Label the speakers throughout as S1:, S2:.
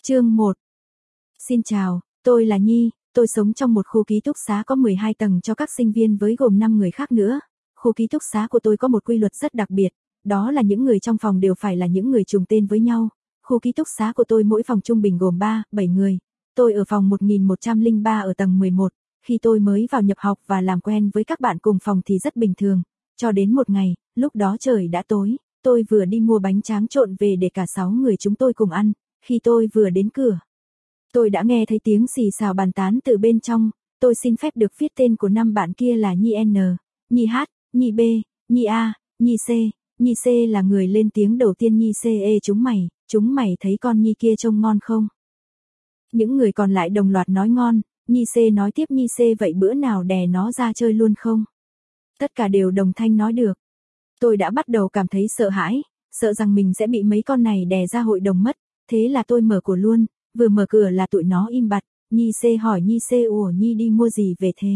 S1: Chương 1. Xin chào, tôi là Nhi, tôi sống trong một khu ký túc xá có 12 tầng cho các sinh viên với gồm 5 người khác nữa. Khu ký túc xá của tôi có một quy luật rất đặc biệt, đó là những người trong phòng đều phải là những người trùng tên với nhau. Khu ký túc xá của tôi mỗi phòng trung bình gồm 7 người. Tôi ở phòng 1103 ở tầng 11. Khi tôi mới vào nhập học và làm quen với các bạn cùng phòng thì rất bình thường. Cho đến một ngày, lúc đó trời đã tối, tôi vừa đi mua bánh tráng trộn về để cả 6 người chúng tôi cùng ăn. Khi tôi vừa đến cửa, tôi đã nghe thấy tiếng xì xào bàn tán từ bên trong. Tôi xin phép được viết tên của 5 bạn kia là Nhi N, Nhi H, Nhi B, Nhi A, Nhi C. Nhi C là người lên tiếng đầu tiên. Nhi C: Ê chúng mày thấy con Nhi kia trông ngon không? Những người còn lại đồng loạt nói ngon. Nhi C nói tiếp: Nhi C, vậy bữa nào đè nó ra chơi luôn không? Tất cả đều đồng thanh nói được. Tôi đã bắt đầu cảm thấy sợ hãi, sợ rằng mình sẽ bị mấy con này đè ra hội đồng mất. Thế là tôi mở cửa luôn, vừa mở cửa là tụi nó im bặt. Nhi C hỏi Nhi C: Ủa Nhi đi mua gì về thế?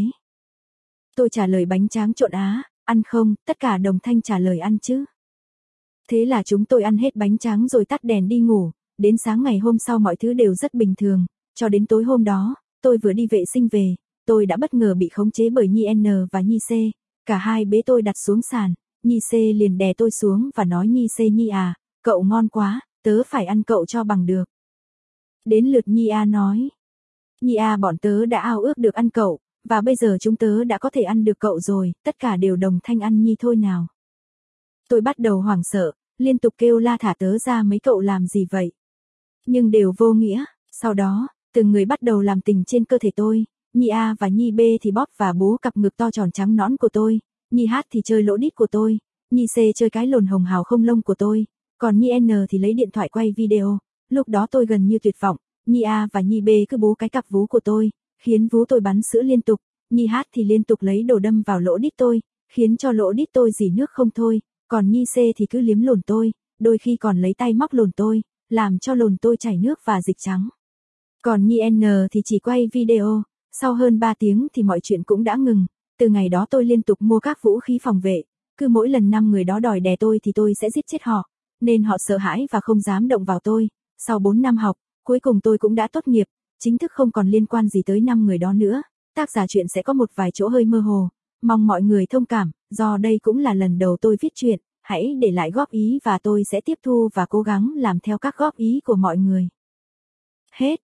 S1: Tôi trả lời: bánh tráng trộn á, ăn không? Tất cả đồng thanh trả lời: ăn chứ. Thế là chúng tôi ăn hết bánh tráng rồi tắt đèn đi ngủ. Đến sáng ngày hôm sau mọi thứ đều rất bình thường. Cho đến tối hôm đó, tôi vừa đi vệ sinh về, tôi đã bất ngờ bị khống chế bởi Nhi N và Nhi C. Cả hai bế tôi đặt xuống sàn. Nhi C liền đè tôi xuống và nói: Nhi C, Nhi à, cậu ngon quá, tớ phải ăn cậu cho bằng được. Đến lượt Nhi A nói: Nhi A, bọn tớ đã ao ước được ăn cậu, và bây giờ chúng tớ đã có thể ăn được cậu rồi. Tất cả đều đồng thanh: ăn Nhi thôi nào. Tôi bắt đầu hoảng sợ, liên tục kêu la: thả tớ ra, mấy cậu làm gì vậy? Nhưng đều vô nghĩa. Sau đó, từng người bắt đầu làm tình trên cơ thể tôi. Nhi A và Nhi B thì bóp và bú cặp ngực to tròn trắng nõn của tôi. Nhi H thì chơi lỗ đít của tôi. Nhi C chơi cái lồn hồng hào không lông của tôi. Còn Nhi N thì lấy điện thoại quay video. Lúc đó tôi gần như tuyệt vọng. Nhi A và Nhi B cứ bú cái cặp vú của tôi, khiến vú tôi bắn sữa liên tục. Nhi H thì liên tục lấy đồ đâm vào lỗ đít tôi, khiến cho lỗ đít tôi rỉ nước không thôi. Còn Nhi C thì cứ liếm lồn tôi, đôi khi còn lấy tay móc lồn tôi, làm cho lồn tôi chảy nước và dịch trắng. Còn Nhi N thì chỉ quay video. Sau hơn 3 tiếng thì mọi chuyện cũng đã ngừng. Từ ngày đó tôi liên tục mua các vũ khí phòng vệ. Cứ mỗi lần 5 người đó đòi đè tôi thì tôi sẽ giết chết họ. Nên họ sợ hãi và không dám động vào tôi. Sau 4 năm học, cuối cùng tôi cũng đã tốt nghiệp. Chính thức không còn liên quan gì tới 5 người đó nữa. Tác giả chuyện sẽ có một vài chỗ hơi mơ hồ. Mong mọi người thông cảm, do đây cũng là lần đầu tôi viết truyện. Hãy để lại góp ý và tôi sẽ tiếp thu và cố gắng làm theo các góp ý của mọi người. Hết.